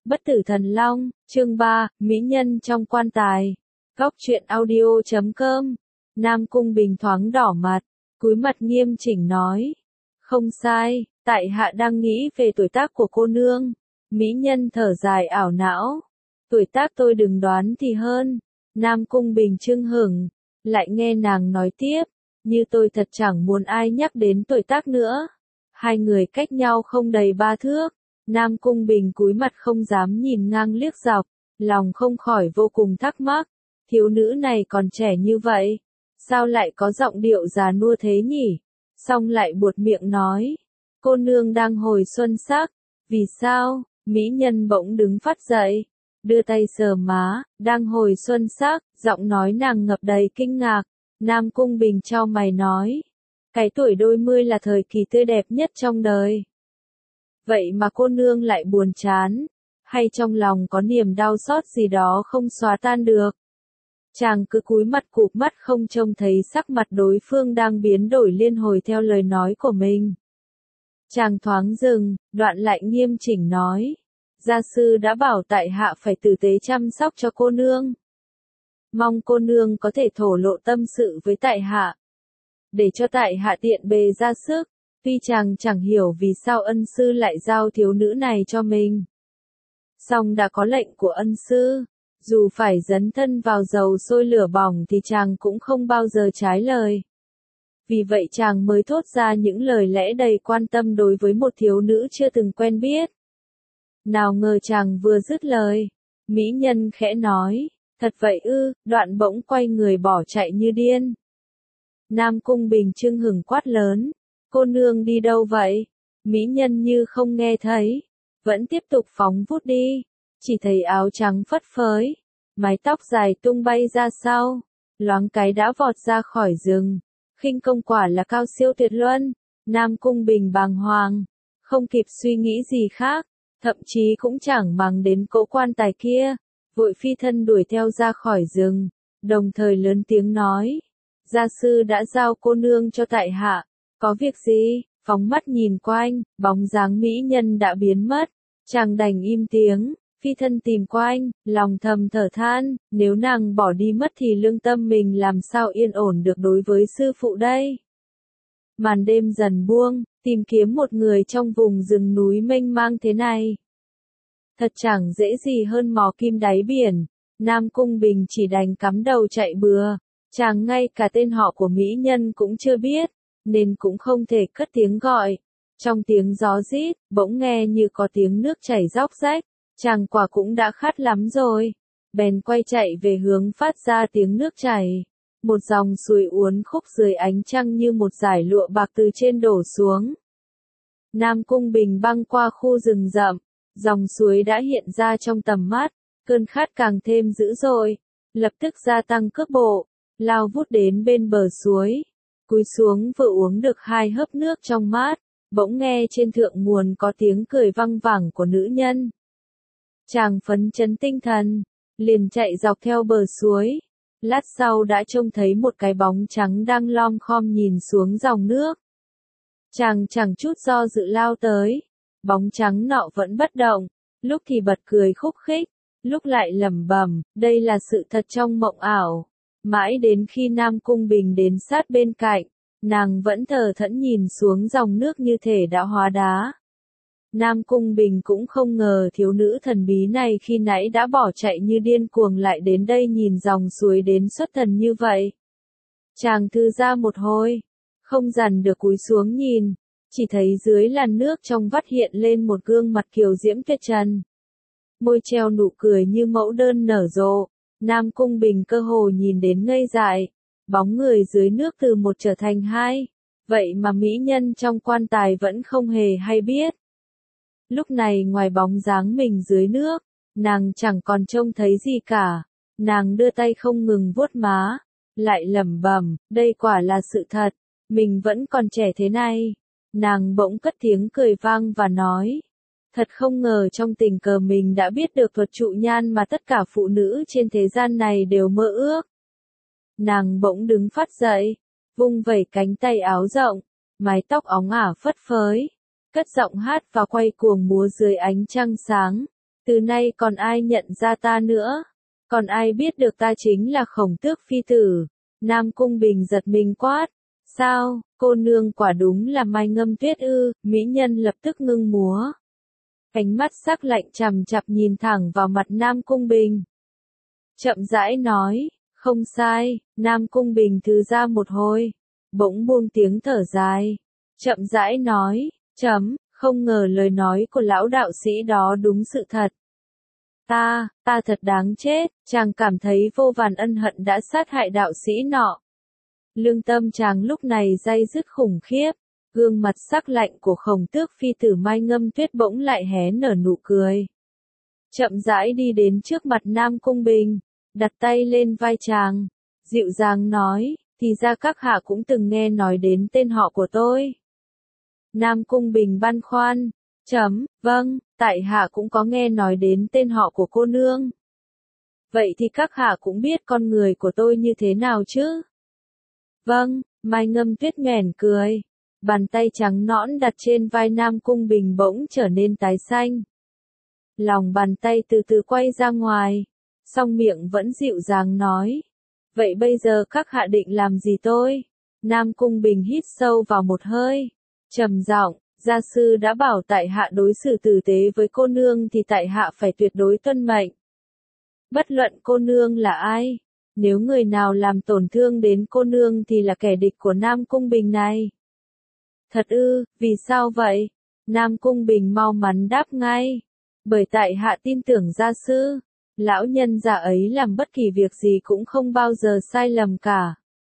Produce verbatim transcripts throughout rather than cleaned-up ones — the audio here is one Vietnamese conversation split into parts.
Bất tử thần long, chương ba, mỹ nhân trong quan tài. Góc truyện audio chấm com. Nam Cung Bình thoáng đỏ mặt, cúi mặt nghiêm chỉnh nói. Không sai, tại hạ đang nghĩ về tuổi tác của cô nương. Mỹ nhân thở dài ảo não. Tuổi tác tôi đừng đoán thì hơn. Nam Cung Bình chưng hửng, lại nghe nàng nói tiếp. Như tôi thật chẳng muốn ai nhắc đến tuổi tác nữa. Hai người cách nhau không đầy ba thước. Nam Cung Bình cúi mặt không dám nhìn ngang liếc dọc, lòng không khỏi vô cùng thắc mắc, thiếu nữ này còn trẻ như vậy, sao lại có giọng điệu già nua thế nhỉ? Xong lại buột miệng nói, cô nương đang hồi xuân sắc, vì sao? Mỹ nhân bỗng đứng phát dậy, đưa tay sờ má, đang hồi xuân sắc, giọng nói nàng ngập đầy kinh ngạc. Nam Cung Bình chau mày nói, cái tuổi đôi mươi là thời kỳ tươi đẹp nhất trong đời. Vậy mà cô nương lại buồn chán, hay trong lòng có niềm đau xót gì đó không xóa tan được. Chàng cứ cúi mặt cụp mắt không trông thấy sắc mặt đối phương đang biến đổi liên hồi theo lời nói của mình. Chàng thoáng dừng, đoạn lại nghiêm chỉnh nói, gia sư đã bảo tại hạ phải tử tế chăm sóc cho cô nương. Mong cô nương có thể thổ lộ tâm sự với tại hạ, để cho tại hạ tiện bề ra sức. Tuy chàng chẳng hiểu vì sao ân sư lại giao thiếu nữ này cho mình. Song đã có lệnh của ân sư, dù phải dấn thân vào dầu sôi lửa bỏng thì chàng cũng không bao giờ trái lời. Vì vậy chàng mới thốt ra những lời lẽ đầy quan tâm đối với một thiếu nữ chưa từng quen biết. Nào ngờ chàng vừa dứt lời, mỹ nhân khẽ nói, thật vậy ư, đoạn bỗng quay người bỏ chạy như điên. Nam Cung Bình chưng hửng quát lớn. Cô nương đi đâu vậy? Mỹ nhân như không nghe thấy, vẫn tiếp tục phóng vút đi, chỉ thấy áo trắng phất phới, mái tóc dài tung bay ra sau, loáng cái đã vọt ra khỏi rừng. Khinh công quả là cao siêu tuyệt luân. Nam Cung Bình bàng hoàng, không kịp suy nghĩ gì khác, thậm chí cũng chẳng màng đến cỗ quan tài kia, vội phi thân đuổi theo ra khỏi rừng, đồng thời lớn tiếng nói, gia sư đã giao cô nương cho tại hạ. Có việc gì? Phóng mắt nhìn quanh, bóng dáng mỹ nhân đã biến mất. Chàng đành im tiếng, phi thân tìm quanh, lòng thầm thở than, nếu nàng bỏ đi mất thì lương tâm mình làm sao yên ổn được đối với sư phụ đây. Màn đêm dần buông, tìm kiếm một người trong vùng rừng núi mênh mang thế này. Thật chẳng dễ gì hơn mò kim đáy biển. Nam Cung Bình chỉ đành cắm đầu chạy bừa. Chàng ngay cả tên họ của mỹ nhân cũng chưa biết, nên cũng không thể cất tiếng gọi. Trong tiếng gió rít, bỗng nghe như có tiếng nước chảy róc rách, chàng quả cũng đã khát lắm rồi. Bèn quay chạy về hướng phát ra tiếng nước chảy. Một dòng suối uốn khúc dưới ánh trăng như một dải lụa bạc từ trên đổ xuống. Nam Cung Bình băng qua khu rừng rậm, dòng suối đã hiện ra trong tầm mắt, cơn khát càng thêm dữ dội, lập tức gia tăng cước bộ, lao vút đến bên bờ suối. Cúi xuống vừa uống được hai hớp nước trong mát, bỗng nghe trên thượng nguồn có tiếng cười văng vẳng của nữ nhân. Chàng phấn chấn tinh thần, liền chạy dọc theo bờ suối. Lát sau đã trông thấy một cái bóng trắng đang lom khom nhìn xuống dòng nước. Chàng chẳng chút do dự lao tới, bóng trắng nọ vẫn bất động, lúc thì bật cười khúc khích, lúc lại lẩm bẩm, đây là sự thật trong mộng ảo. Mãi đến khi Nam Cung Bình đến sát bên cạnh, nàng vẫn thờ thẫn nhìn xuống dòng nước như thể đã hóa đá. Nam Cung Bình cũng không ngờ thiếu nữ thần bí này khi nãy đã bỏ chạy như điên cuồng lại đến đây nhìn dòng suối đến xuất thần như vậy. Chàng thư ra một hồi, không dằn được cúi xuống nhìn, chỉ thấy dưới làn nước trong vắt hiện lên một gương mặt kiều diễm tuyệt trần. Môi treo nụ cười như mẫu đơn nở rộ. Nam Cung Bình cơ hồ nhìn đến ngây dại, bóng người dưới nước từ một trở thành hai, vậy mà mỹ nhân trong quan tài vẫn không hề hay biết. Lúc này ngoài bóng dáng mình dưới nước, nàng chẳng còn trông thấy gì cả, nàng đưa tay không ngừng vuốt má, lại lẩm bẩm, đây quả là sự thật, mình vẫn còn trẻ thế này. Nàng bỗng cất tiếng cười vang và nói, thật không ngờ trong tình cờ mình đã biết được thuật trụ nhan mà tất cả phụ nữ trên thế gian này đều mơ ước. Nàng bỗng đứng phát dậy, vung vẩy cánh tay áo rộng, mái tóc óng ả phất phới, cất giọng hát và quay cuồng múa dưới ánh trăng sáng. Từ nay còn ai nhận ra ta nữa? Còn ai biết được ta chính là Khổng Tước phi tử? Nam Cung Bình giật mình quát. Sao, cô nương quả đúng là Mai Ngâm Tuyết ư? Mỹ nhân lập tức ngưng múa. Ánh mắt sắc lạnh chằm chằm nhìn thẳng vào mặt Nam Cung Bình. Chậm rãi nói, không sai. Nam Cung Bình thư ra một hồi, bỗng buông tiếng thở dài. Chậm rãi nói, chấm, không ngờ lời nói của lão đạo sĩ đó đúng sự thật. Ta, ta thật đáng chết. Chàng cảm thấy vô vàn ân hận đã sát hại đạo sĩ nọ. Lương tâm chàng lúc này day dứt khủng khiếp. Gương mặt sắc lạnh của Khổng Tước phi tử Mai Ngâm Tuyết bỗng lại hé nở nụ cười. Chậm rãi đi đến trước mặt Nam Cung Bình, đặt tay lên vai chàng, dịu dàng nói, thì ra các hạ cũng từng nghe nói đến tên họ của tôi. Nam Cung Bình băn khoăn, chấm, vâng, tại hạ cũng có nghe nói đến tên họ của cô nương. Vậy thì các hạ cũng biết con người của tôi như thế nào chứ? Vâng, Mai Ngâm Tuyết nhoẻn cười. Bàn tay trắng nõn đặt trên vai Nam Cung Bình bỗng trở nên tái xanh. Lòng bàn tay từ từ quay ra ngoài, song miệng vẫn dịu dàng nói. Vậy bây giờ các hạ định làm gì tôi? Nam Cung Bình hít sâu vào một hơi, trầm giọng, gia sư đã bảo tại hạ đối xử tử tế với cô nương thì tại hạ phải tuyệt đối tuân mệnh. Bất luận cô nương là ai, nếu người nào làm tổn thương đến cô nương thì là kẻ địch của Nam Cung Bình này. Thật ư, vì sao vậy? Nam Cung Bình mau mắn đáp ngay. Bởi tại hạ tin tưởng gia sư. Lão nhân già ấy làm bất kỳ việc gì cũng không bao giờ sai lầm cả.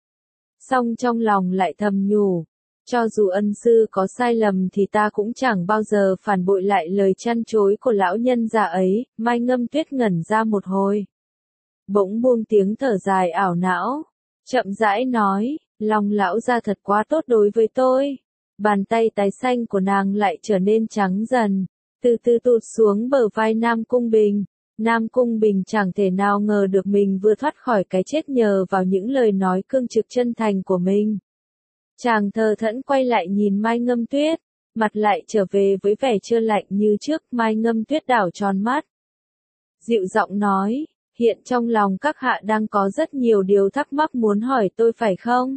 Song trong lòng lại thầm nhủ. Cho dù ân sư có sai lầm thì ta cũng chẳng bao giờ phản bội lại lời chăn chối của lão nhân già ấy. Mai Ngâm Tuyết ngẩn ra một hồi, bỗng buông tiếng thở dài ảo não, chậm rãi nói, lòng lão gia thật quá tốt đối với tôi. Bàn tay tái xanh của nàng lại trở nên trắng dần, từ từ tụt xuống bờ vai Nam Cung Bình. Nam Cung Bình chẳng thể nào ngờ được mình vừa thoát khỏi cái chết nhờ vào những lời nói cương trực chân thành của mình. Chàng thờ thẫn quay lại nhìn Mai Ngâm Tuyết, mặt lại trở về với vẻ trơ lạnh như trước. Mai Ngâm Tuyết đảo tròn mắt, dịu giọng nói, hiện trong lòng các hạ đang có rất nhiều điều thắc mắc muốn hỏi tôi phải không?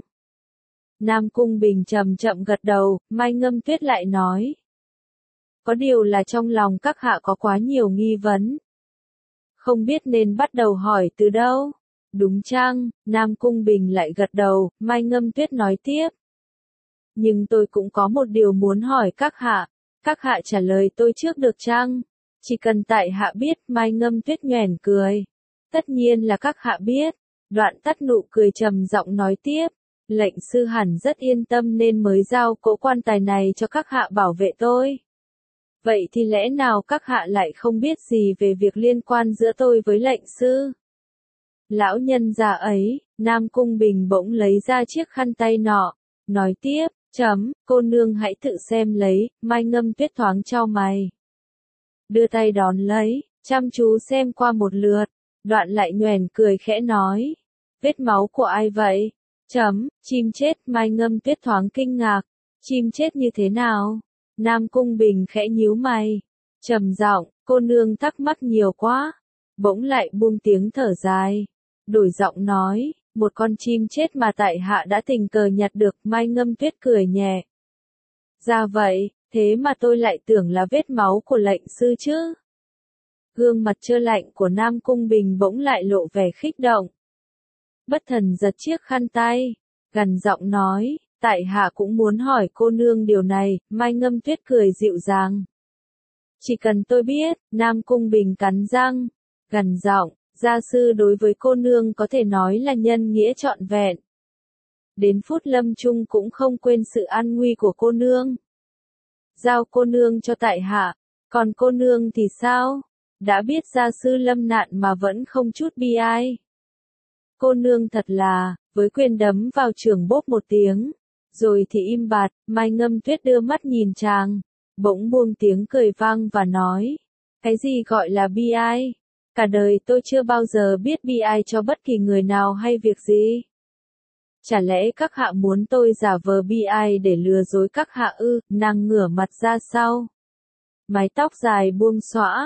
Nam Cung Bình chậm chậm gật đầu. Mai Ngâm Tuyết lại nói, có điều là trong lòng các hạ có quá nhiều nghi vấn, không biết nên bắt đầu hỏi từ đâu. Đúng chăng? Nam Cung Bình lại gật đầu. Mai Ngâm Tuyết nói tiếp, nhưng tôi cũng có một điều muốn hỏi các hạ, các hạ trả lời tôi trước được chăng? Chỉ cần tại hạ biết. Mai Ngâm Tuyết nhoẻn cười, tất nhiên là các hạ biết. Đoạn tắt nụ cười trầm giọng nói tiếp, lệnh sư hẳn rất yên tâm nên mới giao cỗ quan tài này cho các hạ bảo vệ tôi. Vậy thì lẽ nào các hạ lại không biết gì về việc liên quan giữa tôi với lệnh sư? Lão nhân già ấy, Nam Cung Bình bỗng lấy ra chiếc khăn tay nọ, nói tiếp, chấm, cô nương hãy tự xem lấy. Mai Ngâm Tuyết thoáng chau mày, đưa tay đón lấy, chăm chú xem qua một lượt, đoạn lại nhoẻn cười khẽ nói, vết máu của ai vậy? Chấm, chim chết. Mai Ngâm Tuyết thoáng kinh ngạc, chim chết như thế nào? Nam Cung Bình khẽ nhíu mày, trầm giọng, cô nương thắc mắc nhiều quá. Bỗng lại buông tiếng thở dài, đổi giọng nói, một con chim chết mà tại hạ đã tình cờ nhặt được. Mai Ngâm Tuyết cười nhẹ, ra vậy, thế mà tôi lại tưởng là vết máu của lệnh sư chứ. Gương mặt trơ lạnh của Nam Cung Bình bỗng lại lộ vẻ khích động, bất thần giật chiếc khăn tay, gằn giọng nói, tại hạ cũng muốn hỏi cô nương điều này. Mai Ngâm Tuyết cười dịu dàng, chỉ cần tôi biết. Nam Cung Bình cắn răng, gằn giọng, gia sư đối với cô nương có thể nói là nhân nghĩa trọn vẹn, đến phút lâm chung cũng không quên sự an nguy của cô nương. Giao cô nương cho tại hạ, còn cô nương thì sao? Đã biết gia sư lâm nạn mà vẫn không chút bi ai. Cô nương thật là, với quyền đấm vào chưởng bốp một tiếng, rồi thì im bặt. Mai Ngâm Tuyết đưa mắt nhìn chàng, bỗng buông tiếng cười vang và nói, cái gì gọi là bi ai? Cả đời tôi chưa bao giờ biết bi ai cho bất kỳ người nào hay việc gì. Chả lẽ các hạ muốn tôi giả vờ bi ai để lừa dối các hạ ư? Nàng ngửa mặt ra sau, mái tóc dài buông xõa,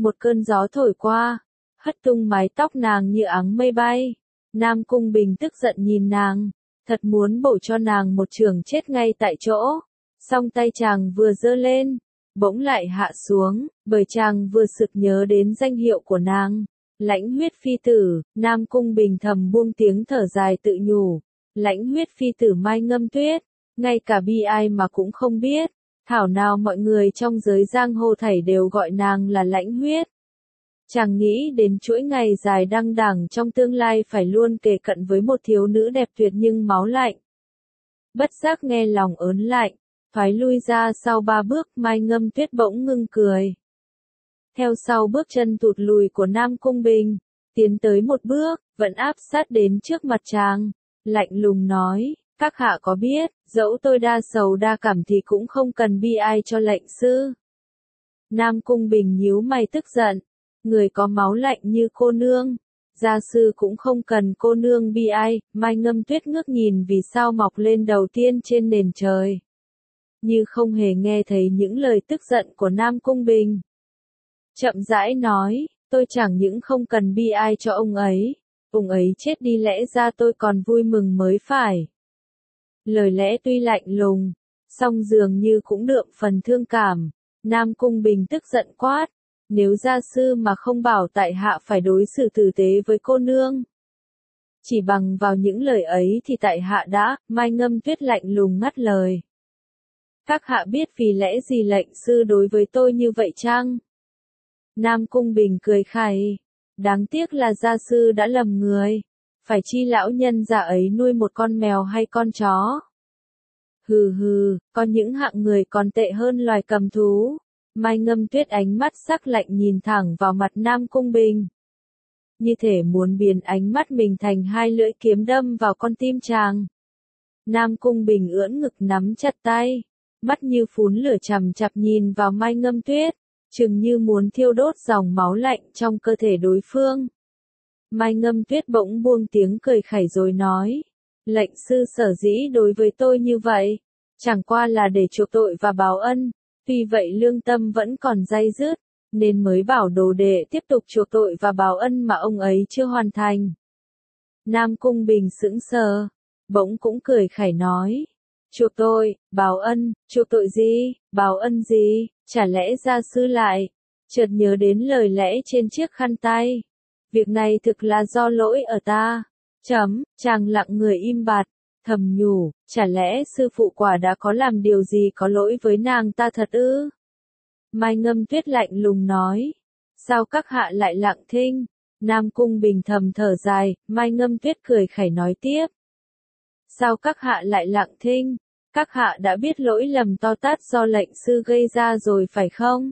Một cơn gió thổi qua, hất tung mái tóc nàng như áng mây bay. Nam Cung Bình tức giận nhìn nàng, thật muốn bổ cho nàng một chưởng chết ngay tại chỗ. Song tay chàng vừa giơ lên, bỗng lại hạ xuống, bởi chàng vừa sực nhớ đến danh hiệu của nàng. Lãnh huyết phi tử. Nam Cung Bình thầm buông tiếng thở dài tự nhủ. Lãnh huyết phi tử Mai Ngâm Tuyết, ngay cả bi ai mà cũng không biết. Thảo nào mọi người trong giới giang hồ thảy đều gọi nàng là lãnh huyết. Chàng nghĩ đến chuỗi ngày dài đăng đẳng trong tương lai phải luôn kề cận với một thiếu nữ đẹp tuyệt nhưng máu lạnh. Bất giác nghe lòng ớn lạnh, thoái lui ra sau ba bước. Mai Ngâm Tuyết bỗng ngưng cười. Theo sau bước chân tụt lùi của Nam Cung Bình, tiến tới một bước, vẫn áp sát đến trước mặt chàng, lạnh lùng nói, các hạ có biết, dẫu tôi đa sầu đa cảm thì cũng không cần bi ai cho lệnh sư. Nam Cung Bình nhíu mày tức giận, người có máu lạnh như cô nương, gia sư cũng không cần cô nương bi ai. Mai Ngâm Tuyết ngước nhìn vì sao mọc lên đầu tiên trên nền trời, như không hề nghe thấy những lời tức giận của Nam Cung Bình. Chậm rãi nói, tôi chẳng những không cần bi ai cho ông ấy, ông ấy chết đi lẽ ra tôi còn vui mừng mới phải. Lời lẽ tuy lạnh lùng, song dường như cũng đượm phần thương cảm. Nam Cung Bình tức giận quát, nếu gia sư mà không bảo tại hạ phải đối xử tử tế với cô nương, chỉ bằng vào những lời ấy thì tại hạ đã. Mai Ngâm Tuyết lạnh lùng ngắt lời. Các hạ biết vì lẽ gì lệnh sư đối với tôi như vậy chăng? Nam Cung Bình cười khẩy, đáng tiếc là gia sư đã lầm người, phải chi lão nhân già ấy nuôi một con mèo hay con chó. Hừ hừ, có những hạng người còn tệ hơn loài cầm thú. Mai Ngâm Tuyết ánh mắt sắc lạnh nhìn thẳng vào mặt Nam Cung Bình, như thể muốn biến ánh mắt mình thành hai lưỡi kiếm đâm vào con tim chàng. Nam Cung Bình ưỡn ngực nắm chặt tay, mắt như phún lửa chằm chặp nhìn vào Mai Ngâm Tuyết, chừng như muốn thiêu đốt dòng máu lạnh trong cơ thể đối phương. Mai Ngâm Tuyết bỗng buông tiếng cười khẩy rồi nói, lệnh sư sở dĩ đối với tôi như vậy, chẳng qua là để chuộc tội và báo ân, tuy vậy lương tâm vẫn còn day dứt, nên mới bảo đồ đệ tiếp tục chuộc tội và báo ân mà ông ấy chưa hoàn thành. Nam Cung Bình sững sờ, bỗng cũng cười khẩy nói, chuộc tội, báo ân, chuộc tội gì, báo ân gì, chả lẽ gia sư lại, chợt nhớ đến lời lẽ trên chiếc khăn tay. Việc này thực là do lỗi ở ta. Chấm, chàng lặng người im bặt, thầm nhủ, chả lẽ sư phụ quả đã có làm điều gì có lỗi với nàng ta thật ư? Mai Ngâm Tuyết lạnh lùng nói, sao các hạ lại lặng thinh? Nam Cung Bình thầm thở dài. Mai Ngâm Tuyết cười khẩy nói tiếp, sao các hạ lại lặng thinh? Các hạ đã biết lỗi lầm to tát do lệnh sư gây ra rồi phải không?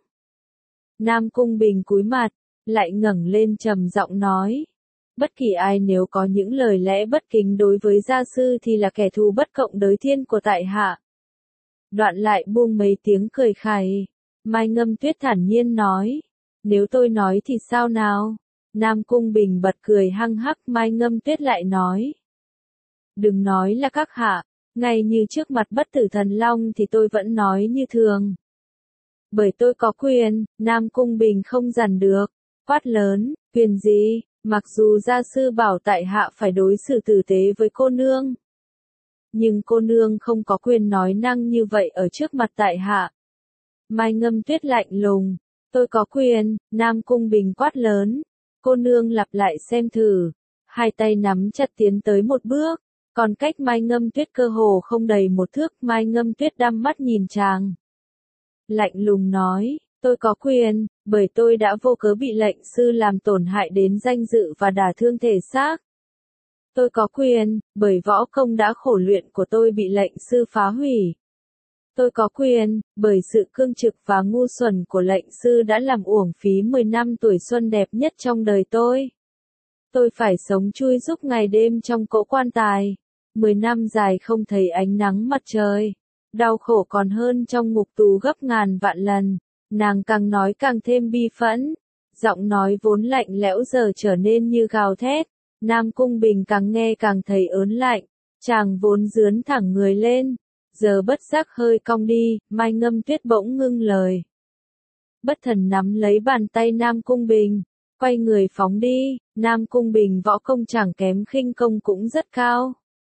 Nam Cung Bình cúi mặt, lại ngẩng lên trầm giọng nói, bất kỳ ai nếu có những lời lẽ bất kính đối với gia sư thì là kẻ thù bất cộng đới thiên của tại hạ. Đoạn lại buông mấy tiếng cười khẩy. Mai Ngâm Tuyết thản nhiên nói, nếu tôi nói thì sao nào? Nam Cung Bình bật cười hăng hắc. Mai Ngâm Tuyết lại nói, đừng nói là các hạ, ngay như trước mặt Bất Tử Thần Long thì tôi vẫn nói như thường. Bởi tôi có quyền. Nam Cung Bình không dằn được, quát lớn, quyền gì? Mặc dù gia sư bảo tại hạ phải đối xử tử tế với cô nương, nhưng cô nương không có quyền nói năng như vậy ở trước mặt tại hạ. Mai Ngâm Tuyết lạnh lùng, tôi có quyền. Nam Cung Bình quát lớn, cô nương lặp lại xem thử. Hai tay nắm chặt tiến tới một bước, còn cách Mai Ngâm Tuyết cơ hồ không đầy một thước. Mai Ngâm Tuyết đăm mắt nhìn chàng, lạnh lùng nói, tôi có quyền, bởi tôi đã vô cớ bị lệnh sư làm tổn hại đến danh dự và đả thương thể xác. Tôi có quyền, bởi võ công đã khổ luyện của tôi bị lệnh sư phá hủy. Tôi có quyền, bởi sự cương trực và ngu xuẩn của lệnh sư đã làm uổng phí mười năm tuổi xuân đẹp nhất trong đời tôi. Tôi phải sống chui rúc ngày đêm trong cỗ quan tài, mười năm dài không thấy ánh nắng mặt trời. Đau khổ còn hơn trong ngục tù gấp ngàn vạn lần. Nàng càng nói càng thêm bi phẫn, giọng nói vốn lạnh lẽo giờ trở nên như gào thét. Nam Cung Bình càng nghe càng thấy ớn lạnh, chàng vốn dướn thẳng người lên, giờ bất giác hơi cong đi. Mai Ngâm Tuyết bỗng ngưng lời, bất thần nắm lấy bàn tay Nam Cung Bình, quay người phóng đi. Nam Cung Bình võ công chẳng kém, khinh công cũng rất cao.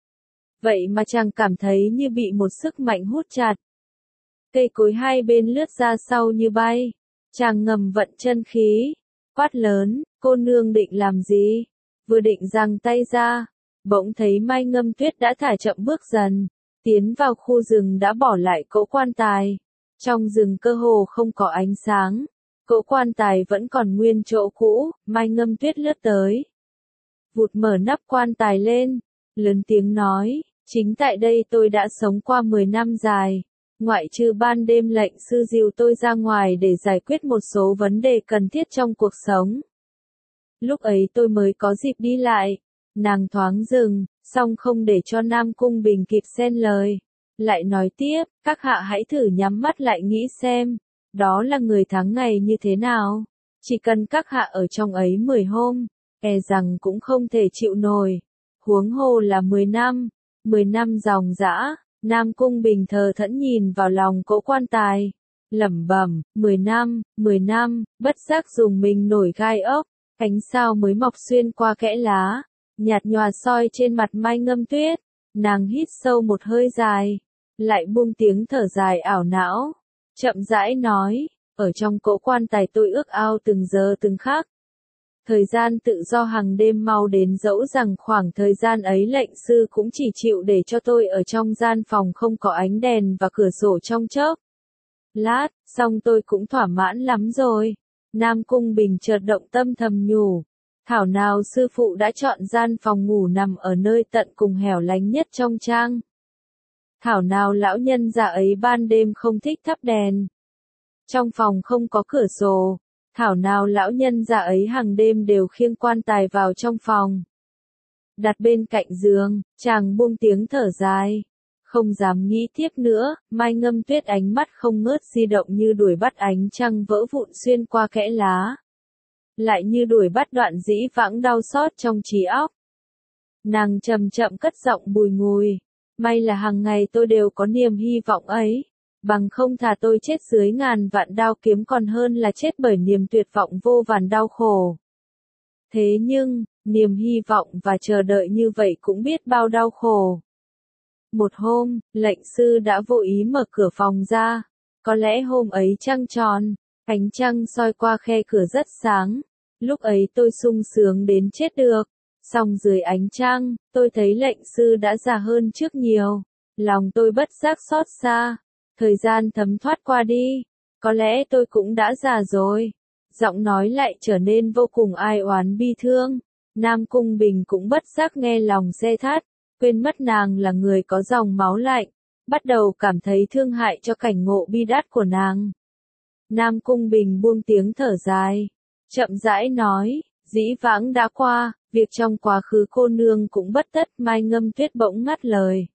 Vậy mà chàng cảm thấy như bị một sức mạnh hút chặt. Cây cối hai bên lướt ra sau như bay. Chàng ngầm vận chân khí, quát lớn, cô nương định làm gì? Vừa định giằng tay ra, bỗng thấy Mai Ngâm Tuyết đã thả chậm bước dần, tiến vào khu rừng đã bỏ lại cỗ quan tài. Trong rừng cơ hồ không có ánh sáng, cỗ quan tài vẫn còn nguyên chỗ cũ. Mai Ngâm Tuyết lướt tới, vụt mở nắp quan tài lên, lớn tiếng nói, chính tại đây tôi đã sống qua mười năm dài. Ngoại trừ ban đêm lệnh sư dìu tôi ra ngoài để giải quyết một số vấn đề cần thiết trong cuộc sống. Lúc ấy tôi mới có dịp đi lại. Nàng thoáng dừng, song không để cho Nam Cung Bình kịp xen lời. Lại nói tiếp, các hạ hãy thử nhắm mắt lại nghĩ xem, đó là người tháng ngày như thế nào. Chỉ cần các hạ ở trong ấy mười hôm, e rằng cũng không thể chịu nổi. Huống hồ là mười năm, mười năm dòng dã. Nam Cung Bình thờ thẫn nhìn vào lòng cỗ quan tài, lẩm bẩm, mười năm, mười năm, bất giác dùng mình nổi gai ốc, ánh sao mới mọc xuyên qua kẽ lá, nhạt nhòa soi trên mặt Mai Ngâm Tuyết. Nàng hít sâu một hơi dài, lại buông tiếng thở dài ảo não, chậm rãi nói, ở trong cỗ quan tài tôi ước ao từng giờ từng khắc. Thời gian tự do hàng đêm mau đến, dẫu rằng khoảng thời gian ấy lệnh sư cũng chỉ chịu để cho tôi ở trong gian phòng không có ánh đèn và cửa sổ trong chốc lát, xong tôi cũng thỏa mãn lắm rồi. Nam Cung Bình chợt động tâm thầm nhủ, thảo nào sư phụ đã chọn gian phòng ngủ nằm ở nơi tận cùng hẻo lánh nhất trong trang. Thảo nào lão nhân già ấy ban đêm không thích thắp đèn. Trong phòng không có cửa sổ. Thảo nào lão nhân già ấy hàng đêm đều khiêng quan tài vào trong phòng. Đặt bên cạnh giường, chàng buông tiếng thở dài. Không dám nghĩ tiếp nữa. Mai Ngâm Tuyết ánh mắt không ngớt di động như đuổi bắt ánh trăng vỡ vụn xuyên qua kẽ lá. Lại như đuổi bắt đoạn dĩ vãng đau xót trong trí óc. Nàng chậm chậm cất giọng bùi ngùi. May là hàng ngày tôi đều có niềm hy vọng ấy. Bằng không thà tôi chết dưới ngàn vạn đao kiếm còn hơn là chết bởi niềm tuyệt vọng vô vàn đau khổ. Thế nhưng, niềm hy vọng và chờ đợi như vậy cũng biết bao đau khổ. Một hôm, lệnh sư đã vô ý mở cửa phòng ra. Có lẽ hôm ấy trăng tròn, ánh trăng soi qua khe cửa rất sáng. Lúc ấy tôi sung sướng đến chết được. Song dưới ánh trăng, tôi thấy lệnh sư đã già hơn trước nhiều. Lòng tôi bất giác xót xa. Thời gian thấm thoát qua đi, có lẽ tôi cũng đã già rồi. Giọng nói lại trở nên vô cùng ai oán bi thương. Nam Cung Bình cũng bất giác nghe lòng se thắt, quên mất nàng là người có dòng máu lạnh, bắt đầu cảm thấy thương hại cho cảnh ngộ bi đát của nàng. Nam Cung Bình buông tiếng thở dài, chậm rãi nói, dĩ vãng đã qua, việc trong quá khứ cô nương cũng bất tất. Mai Ngâm Tuyết bỗng ngắt lời.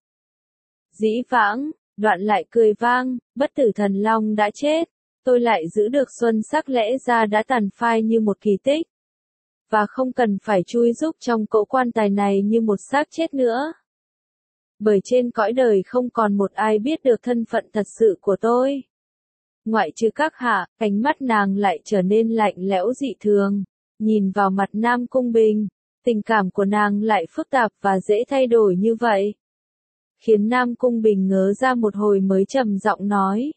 Dĩ vãng. Đoạn lại cười vang, bất tử thần long đã chết, tôi lại giữ được xuân sắc, lẽ ra đã tàn phai như một kỳ tích. Và không cần phải chui rúc trong cỗ quan tài này như một xác chết nữa. Bởi trên cõi đời không còn một ai biết được thân phận thật sự của tôi. Ngoại trừ các hạ, ánh mắt nàng lại trở nên lạnh lẽo dị thường, nhìn vào mặt Nam Cung Bình, tình cảm của nàng lại phức tạp và dễ thay đổi như vậy. Khiến Nam Cung Bình ngớ ra một hồi mới trầm giọng nói.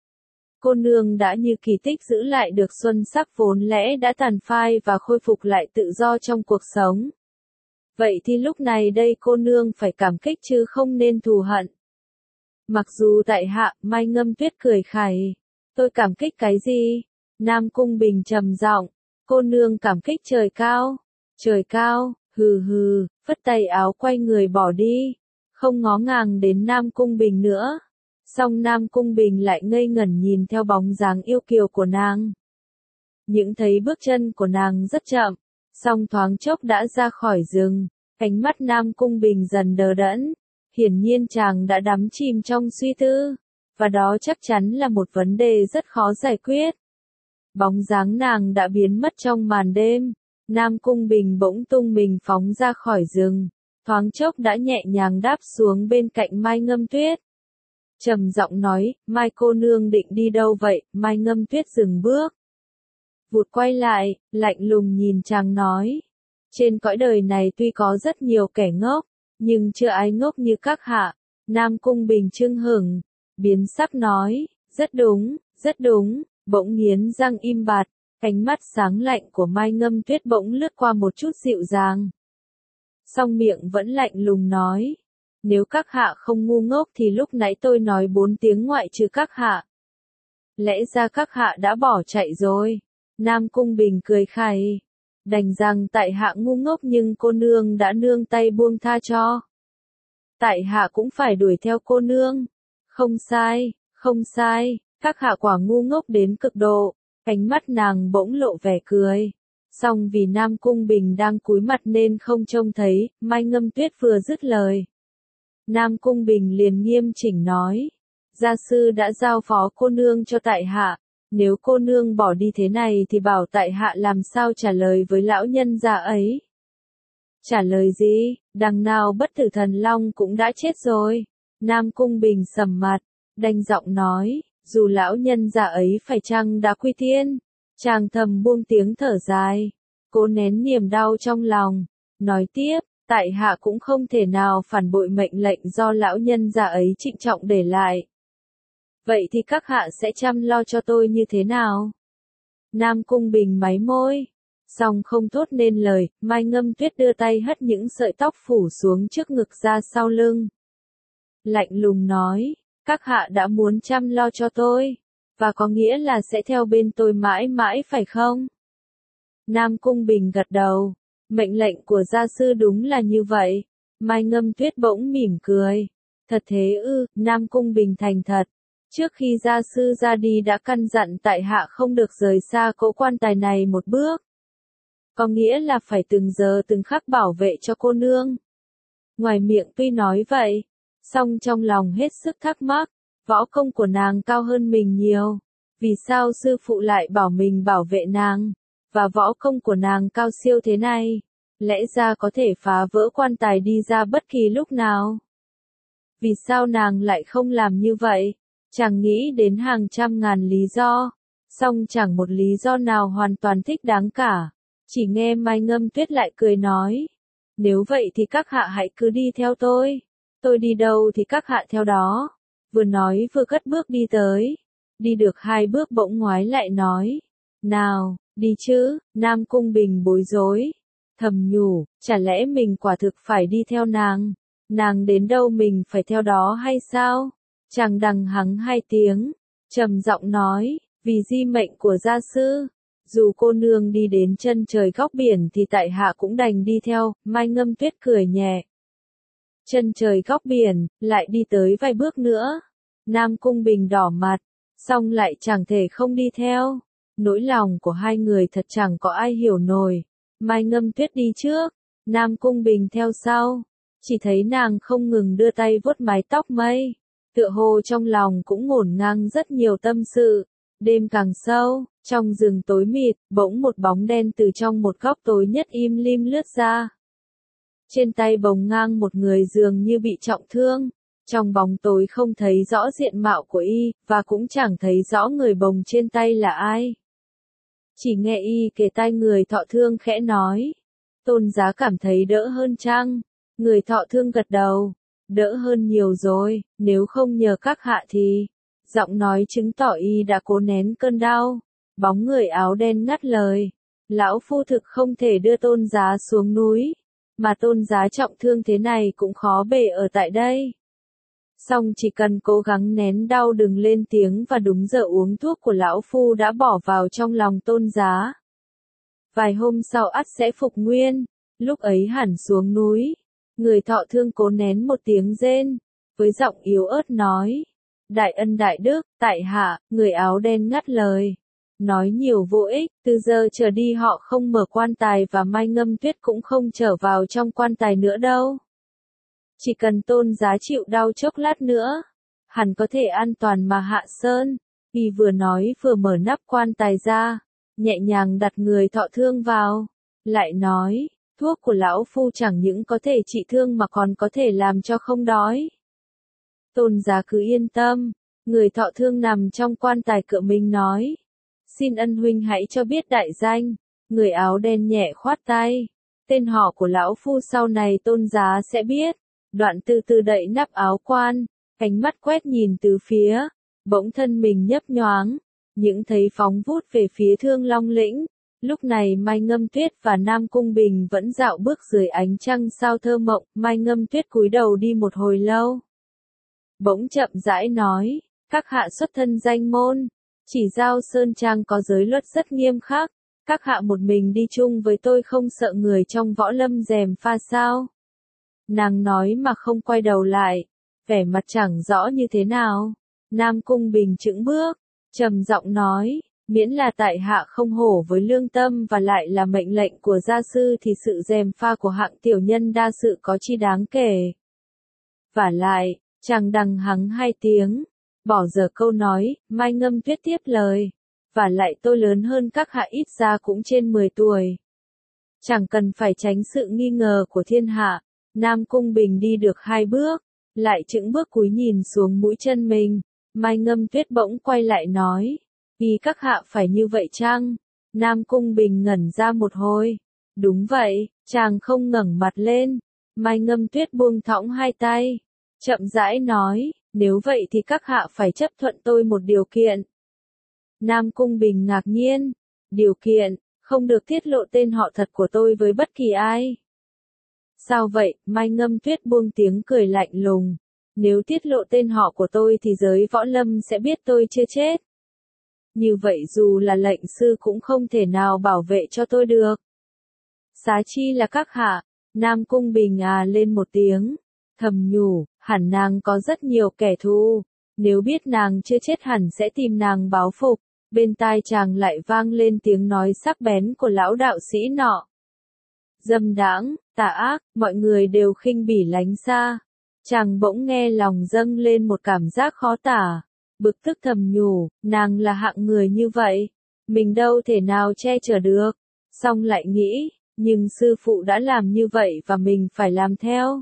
Cô nương đã như kỳ tích giữ lại được xuân sắc vốn lẽ đã tàn phai và khôi phục lại tự do trong cuộc sống. Vậy thì lúc này đây cô nương phải cảm kích chứ không nên thù hận. Mặc dù tại hạ, Mai Ngâm Tuyết cười khẩy. Tôi cảm kích cái gì? Nam Cung Bình trầm giọng. Cô nương cảm kích trời cao. Trời cao, hừ hừ, phất tay áo quay người bỏ đi. Không ngó ngàng đến Nam Cung Bình nữa. Song Nam Cung Bình lại ngây ngẩn nhìn theo bóng dáng yêu kiều của nàng. Những thấy bước chân của nàng rất chậm, song thoáng chốc đã ra khỏi rừng. Ánh mắt Nam Cung Bình dần đờ đẫn. Hiển nhiên chàng đã đắm chìm trong suy tư. Và đó chắc chắn là một vấn đề rất khó giải quyết. Bóng dáng nàng đã biến mất trong màn đêm. Nam Cung Bình bỗng tung mình phóng ra khỏi rừng. Thoáng chốc đã nhẹ nhàng đáp xuống bên cạnh Mai Ngâm Tuyết. trầm giọng nói, Mai cô nương định đi đâu vậy? Mai Ngâm Tuyết dừng bước. Vụt quay lại, lạnh lùng nhìn chàng nói. Trên cõi đời này tuy có rất nhiều kẻ ngốc, nhưng chưa ai ngốc như các hạ. Nam Cung Bình chưng hửng, biến sắc nói, rất đúng, rất đúng, bỗng nghiến răng im bặt, ánh mắt sáng lạnh của Mai Ngâm Tuyết bỗng lướt qua một chút dịu dàng. Song miệng vẫn lạnh lùng nói, nếu các hạ không ngu ngốc thì lúc nãy tôi nói bốn tiếng ngoại trừ các hạ. Lẽ ra các hạ đã bỏ chạy rồi. Nam Cung Bình cười khẩy, đành rằng tại hạ ngu ngốc nhưng cô nương đã nương tay buông tha cho. Tại hạ cũng phải đuổi theo cô nương. Không sai, không sai, các hạ quả ngu ngốc đến cực độ. Ánh mắt nàng bỗng lộ vẻ cười. Song vì Nam Cung Bình đang cúi mặt nên không trông thấy, Mai Ngâm Tuyết vừa dứt lời. Nam Cung Bình liền nghiêm chỉnh nói. Gia sư đã giao phó cô nương cho tại hạ. Nếu cô nương bỏ đi thế này thì bảo tại hạ làm sao trả lời với lão nhân già ấy. Trả lời gì, đằng nào bất tử thần long cũng đã chết rồi. Nam Cung Bình sầm mặt, đanh giọng nói, dù lão nhân già ấy phải chăng đã quy thiên. Chàng thầm buông tiếng thở dài, cố nén niềm đau trong lòng, nói tiếp, tại hạ cũng không thể nào phản bội mệnh lệnh do lão nhân già ấy trịnh trọng để lại. Vậy thì các hạ sẽ chăm lo cho tôi như thế nào? Nam Cung Bình máy môi, song không thốt nên lời, Mai Ngâm Tuyết đưa tay hất những sợi tóc phủ xuống trước ngực ra sau lưng. Lạnh lùng nói, các hạ đã muốn chăm lo cho tôi, và có nghĩa là sẽ theo bên tôi mãi mãi phải không? Nam Cung Bình gật đầu, mệnh lệnh của gia sư đúng là như vậy. Mai Ngâm Tuyết bỗng mỉm cười, thật thế ư? Nam Cung Bình thành thật. Trước khi gia sư ra đi đã căn dặn tại hạ không được rời xa cỗ quan tài này một bước. Có nghĩa là phải từng giờ từng khắc bảo vệ cho cô nương. Ngoài miệng tuy nói vậy, song trong lòng hết sức thắc mắc, võ công của nàng cao hơn mình nhiều. Vì sao sư phụ lại bảo mình bảo vệ nàng, và võ công của nàng cao siêu thế này? Lẽ ra có thể phá vỡ quan tài đi ra bất kỳ lúc nào. Vì sao nàng lại không làm như vậy? Chàng nghĩ đến hàng trăm ngàn lý do, song chẳng một lý do nào hoàn toàn thích đáng cả. Chỉ nghe Mai Ngâm Tuyết lại cười nói, nếu vậy thì các hạ hãy cứ đi theo tôi, tôi đi đâu thì các hạ theo đó. Vừa nói vừa cất bước đi tới, đi được hai bước bỗng ngoái lại nói, nào, đi chứ. Nam Cung Bình bối rối, thầm nhủ, chả lẽ mình quả thực phải đi theo nàng, nàng đến đâu mình phải theo đó hay sao? Chàng đằng hắng hai tiếng, trầm giọng nói, vì di mệnh của gia sư, dù cô nương đi đến chân trời góc biển thì tại hạ cũng đành đi theo. Mai Ngâm Tuyết cười nhẹ. Chân trời góc biển, lại đi tới vài bước nữa. Nam Cung Bình đỏ mặt, song lại chẳng thể không đi theo. Nỗi lòng của hai người thật chẳng có ai hiểu nổi. Mai Ngâm Tuyết đi trước, Nam Cung Bình theo sau. Chỉ thấy nàng không ngừng đưa tay vuốt mái tóc mây. Tựa hồ trong lòng cũng ngổn ngang rất nhiều tâm sự. Đêm càng sâu, trong rừng tối mịt, bỗng một bóng đen từ trong một góc tối nhất im lim lướt ra. Trên tay bồng ngang một người dường như bị trọng thương. Trong bóng tối không thấy rõ diện mạo của y, và cũng chẳng thấy rõ người bồng trên tay là ai. Chỉ nghe y kề tai người thọ thương khẽ nói. Tôn giá cảm thấy đỡ hơn chăng? Người thọ thương gật đầu. Đỡ hơn nhiều rồi, nếu không nhờ các hạ thì. Giọng nói chứng tỏ y đã cố nén cơn đau. Bóng người áo đen ngắt lời. Lão phu thực không thể đưa tôn giá xuống núi. Mà tôn giá trọng thương thế này cũng khó bề ở tại đây. Song chỉ cần cố gắng nén đau đừng lên tiếng và đúng giờ uống thuốc của lão phu đã bỏ vào trong lòng tôn giá. Vài hôm sau ắt sẽ phục nguyên. Lúc ấy hẳn xuống núi. Người thọ thương cố nén một tiếng rên, với giọng yếu ớt nói, đại ân đại đức, tại hạ. Người áo đen ngắt lời, nói nhiều vô ích, từ giờ trở đi họ không mở quan tài và Mai Ngâm Tuyết cũng không trở vào trong quan tài nữa đâu. Chỉ cần tôn giá chịu đau chốc lát nữa, hẳn có thể an toàn mà hạ sơn. Y vừa nói vừa mở nắp quan tài ra, nhẹ nhàng đặt người thọ thương vào, lại nói, thuốc của lão phu chẳng những có thể trị thương mà còn có thể làm cho không đói. Tôn giá cứ yên tâm. Người thọ thương nằm trong quan tài cựa mình nói. Xin ân huynh hãy cho biết đại danh. Người áo đen nhẹ khoát tay. Tên họ của lão phu sau này tôn giá sẽ biết. Đoạn từ từ đậy nắp áo quan. Ánh mắt quét nhìn từ phía. Bỗng thân mình nhấp nhoáng. Những thấy phóng vút về phía Thương Long lĩnh. Lúc này Mai Ngâm Tuyết và Nam Cung Bình vẫn dạo bước dưới ánh trăng sao thơ mộng. Mai Ngâm Tuyết cúi đầu đi một hồi lâu. Bỗng chậm rãi nói. Các hạ xuất thân danh môn. Chỉ giao Sơn Trang có giới luật rất nghiêm khắc. Các hạ một mình đi chung với tôi không sợ người trong võ lâm gièm pha sao? Nàng nói mà không quay đầu lại. Vẻ mặt chẳng rõ như thế nào. Nam Cung Bình chững bước. Trầm giọng nói. Miễn là tại hạ không hổ với lương tâm và lại là mệnh lệnh của gia sư thì sự gièm pha của hạng tiểu nhân đa sự có chi đáng kể. Vả lại, chàng đằng hắng hai tiếng. Bỏ giờ câu nói, Mai Ngâm Tuyết tiếp lời. Và lại tôi lớn hơn các hạ ít ra cũng trên mười tuổi. Chẳng cần phải tránh sự nghi ngờ của thiên hạ. Nam Cung Bình đi được hai bước, lại chững bước cúi nhìn xuống mũi chân mình. Mai Ngâm Tuyết bỗng quay lại nói. Ý các hạ phải như vậy chăng? Nam Cung Bình ngẩn ra một hồi. Đúng vậy, chàng không ngẩng mặt lên. Mai Ngâm Tuyết buông thõng hai tay. Chậm rãi nói, nếu vậy thì các hạ phải chấp thuận tôi một điều kiện. Nam Cung Bình ngạc nhiên. Điều kiện, không được tiết lộ tên họ thật của tôi với bất kỳ ai. Sao vậy? Mai Ngâm Tuyết buông tiếng cười lạnh lùng. Nếu tiết lộ tên họ của tôi thì giới võ lâm sẽ biết tôi chưa chết. Như vậy dù là lệnh sư cũng không thể nào bảo vệ cho tôi được. Xá chi là các hạ. Nam Cung Bình à lên một tiếng. Thầm nhủ, hẳn nàng có rất nhiều kẻ thù. Nếu biết nàng chưa chết hẳn sẽ tìm nàng báo phục. Bên tai chàng lại vang lên tiếng nói sắc bén của lão đạo sĩ nọ. Dâm đãng, tà ác, mọi người đều khinh bỉ lánh xa. Chàng bỗng nghe lòng dâng lên một cảm giác khó tả. Bực tức thầm nhủ, nàng là hạng người như vậy. Mình đâu thể nào che chở được. Xong lại nghĩ, nhưng sư phụ đã làm như vậy và mình phải làm theo.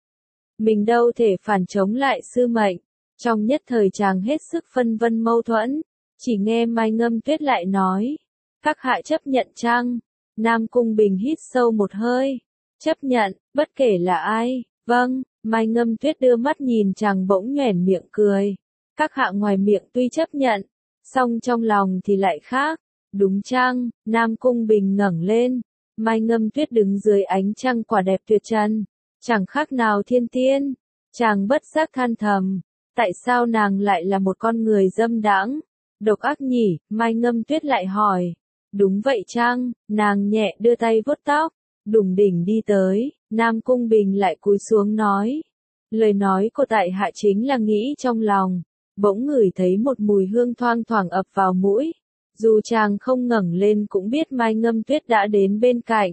Mình đâu thể phản chống lại sư mệnh. Trong nhất thời chàng hết sức phân vân mâu thuẫn. Chỉ nghe Mai Ngâm Tuyết lại nói. Các hạ chấp nhận chăng? Nam Cung Bình hít sâu một hơi. Chấp nhận, bất kể là ai. Vâng, Mai Ngâm Tuyết đưa mắt nhìn chàng bỗng nhoẻn miệng cười. Các hạ ngoài miệng tuy chấp nhận, song trong lòng thì lại khác. Đúng chăng? Nam Cung Bình ngẩng lên. Mai Ngâm Tuyết đứng dưới ánh trăng quả đẹp tuyệt trần. Chẳng khác nào thiên tiên. Chàng bất giác than thầm. Tại sao nàng lại là một con người dâm đãng? Độc ác nhỉ? Mai Ngâm Tuyết lại hỏi. Đúng vậy chăng? Nàng nhẹ đưa tay vuốt tóc. Đùng đỉnh đi tới. Nam Cung Bình lại cúi xuống nói. Lời nói của tại hạ chính là nghĩ trong lòng. Bỗng ngửi thấy một mùi hương thoang thoảng ập vào mũi. Dù chàng không ngẩng lên cũng biết Mai Ngâm Tuyết đã đến bên cạnh.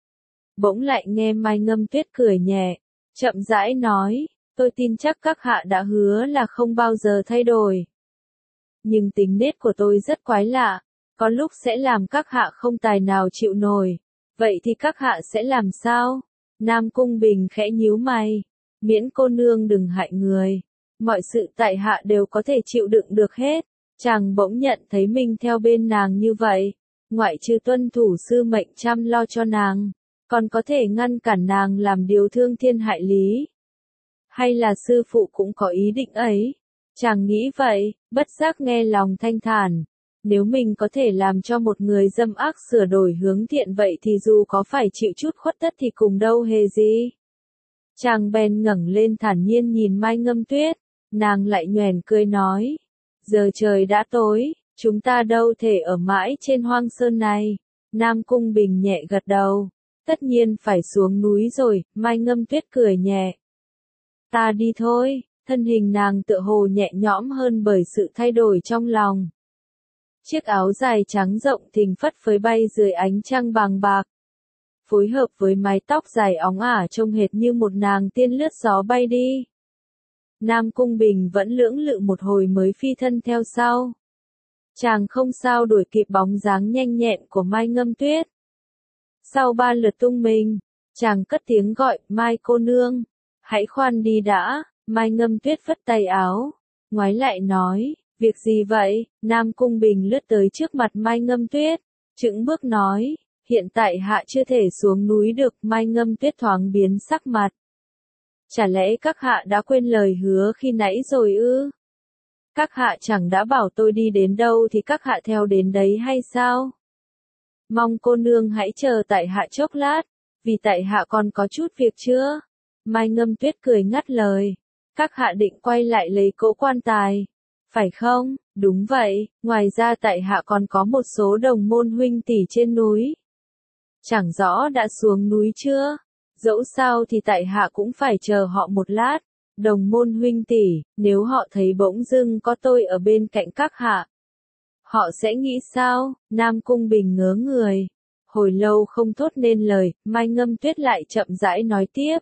Bỗng lại nghe Mai Ngâm Tuyết cười nhẹ. Chậm rãi nói. Tôi tin chắc các hạ đã hứa là không bao giờ thay đổi. Nhưng tính nết của tôi rất quái lạ. Có lúc sẽ làm các hạ không tài nào chịu nổi. Vậy thì các hạ sẽ làm sao? Nam Cung Bình khẽ nhíu mày. Miễn cô nương đừng hại người. Mọi sự tại hạ đều có thể chịu đựng được hết. Chàng bỗng nhận thấy mình theo bên nàng như vậy. Ngoại trừ tuân thủ sư mệnh chăm lo cho nàng. Còn có thể ngăn cản nàng làm điều thương thiên hại lý. Hay là sư phụ cũng có ý định ấy? Chàng nghĩ vậy, bất giác nghe lòng thanh thản. Nếu mình có thể làm cho một người dâm ác sửa đổi hướng thiện vậy thì dù có phải chịu chút khuất tất thì cùng đâu hề gì. Chàng bèn ngẩng lên thản nhiên nhìn Mai Ngâm Tuyết. Nàng lại nhoẻn cười nói. Giờ trời đã tối, chúng ta đâu thể ở mãi trên hoang sơn này. Nam Cung Bình nhẹ gật đầu. Tất nhiên phải xuống núi rồi, Mai Ngâm Tuyết cười nhẹ. Ta đi thôi, thân hình nàng tựa hồ nhẹ nhõm hơn bởi sự thay đổi trong lòng. Chiếc áo dài trắng rộng thình phất phới bay dưới ánh trăng vàng bạc. Phối hợp với mái tóc dài óng ả trông hệt như một nàng tiên lướt gió bay đi. Nam Cung Bình vẫn lưỡng lự một hồi mới phi thân theo sau. Chàng không sao đuổi kịp bóng dáng nhanh nhẹn của Mai Ngâm Tuyết. Sau ba lượt tung mình, chàng cất tiếng gọi, Mai cô nương, hãy khoan đi đã. Mai Ngâm Tuyết phất tay áo, ngoái lại nói, việc gì vậy? Nam Cung Bình lướt tới trước mặt Mai Ngâm Tuyết, chững bước nói, hiện tại hạ chưa thể xuống núi được. Mai Ngâm Tuyết thoáng biến sắc mặt. Chả lẽ các hạ đã quên lời hứa khi nãy rồi ư? Các hạ chẳng đã bảo tôi đi đến đâu thì các hạ theo đến đấy hay sao? Mong cô nương hãy chờ tại hạ chốc lát, vì tại hạ còn có chút việc chưa? Mai Ngâm Tuyết cười ngắt lời. Các hạ định quay lại lấy cỗ quan tài, phải không? Đúng vậy, ngoài ra tại hạ còn có một số đồng môn huynh tỷ trên núi. Chẳng rõ đã xuống núi chưa? Dẫu sao thì tại hạ cũng phải chờ họ một lát. Đồng môn huynh tỷ, nếu họ thấy bỗng dưng có tôi ở bên cạnh các hạ, họ sẽ nghĩ sao? Nam Cung Bình ngớ người, hồi lâu không thốt nên lời. Mai Ngâm Tuyết lại chậm rãi nói tiếp.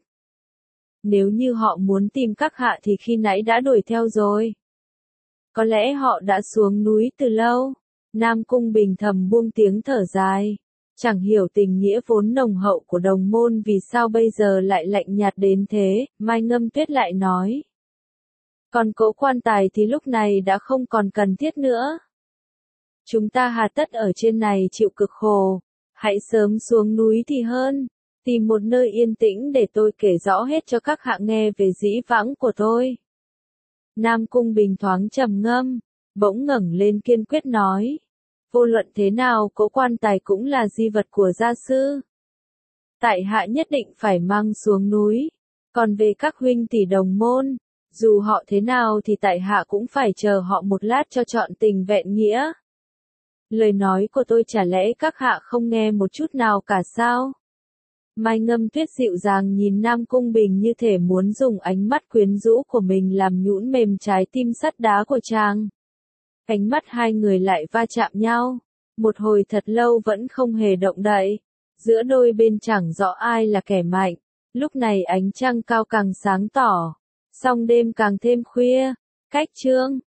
Nếu như họ muốn tìm các hạ thì khi nãy đã đuổi theo rồi. Có lẽ họ đã xuống núi từ lâu. Nam Cung Bình thầm buông tiếng thở dài. Chẳng hiểu tình nghĩa vốn nồng hậu của đồng môn vì sao bây giờ lại lạnh nhạt đến thế. Mai Ngâm Tuyết lại nói. Còn cỗ quan tài thì lúc này đã không còn cần thiết nữa. Chúng ta hà tất ở trên này chịu cực khổ. Hãy sớm xuống núi thì hơn. Tìm một nơi yên tĩnh để tôi kể rõ hết cho các hạ nghe về dĩ vãng của tôi. Nam Cung Bình thoáng trầm ngâm, bỗng ngẩng lên kiên quyết nói. Vô luận thế nào cỗ quan tài cũng là di vật của gia sư. Tại hạ nhất định phải mang xuống núi. Còn về các huynh tỷ đồng môn, dù họ thế nào thì tại hạ cũng phải chờ họ một lát cho trọn tình vẹn nghĩa. Lời nói của tôi chả lẽ các hạ không nghe một chút nào cả sao? Mai Ngâm Tuyết dịu dàng nhìn Nam Cung Bình như thể muốn dùng ánh mắt quyến rũ của mình làm nhũn mềm trái tim sắt đá của chàng. Ánh mắt hai người lại va chạm nhau. Một hồi thật lâu vẫn không hề động đậy. Giữa đôi bên chẳng rõ ai là kẻ mạnh. Lúc này ánh trăng cao càng sáng tỏ. Song đêm càng thêm khuya. Cách chương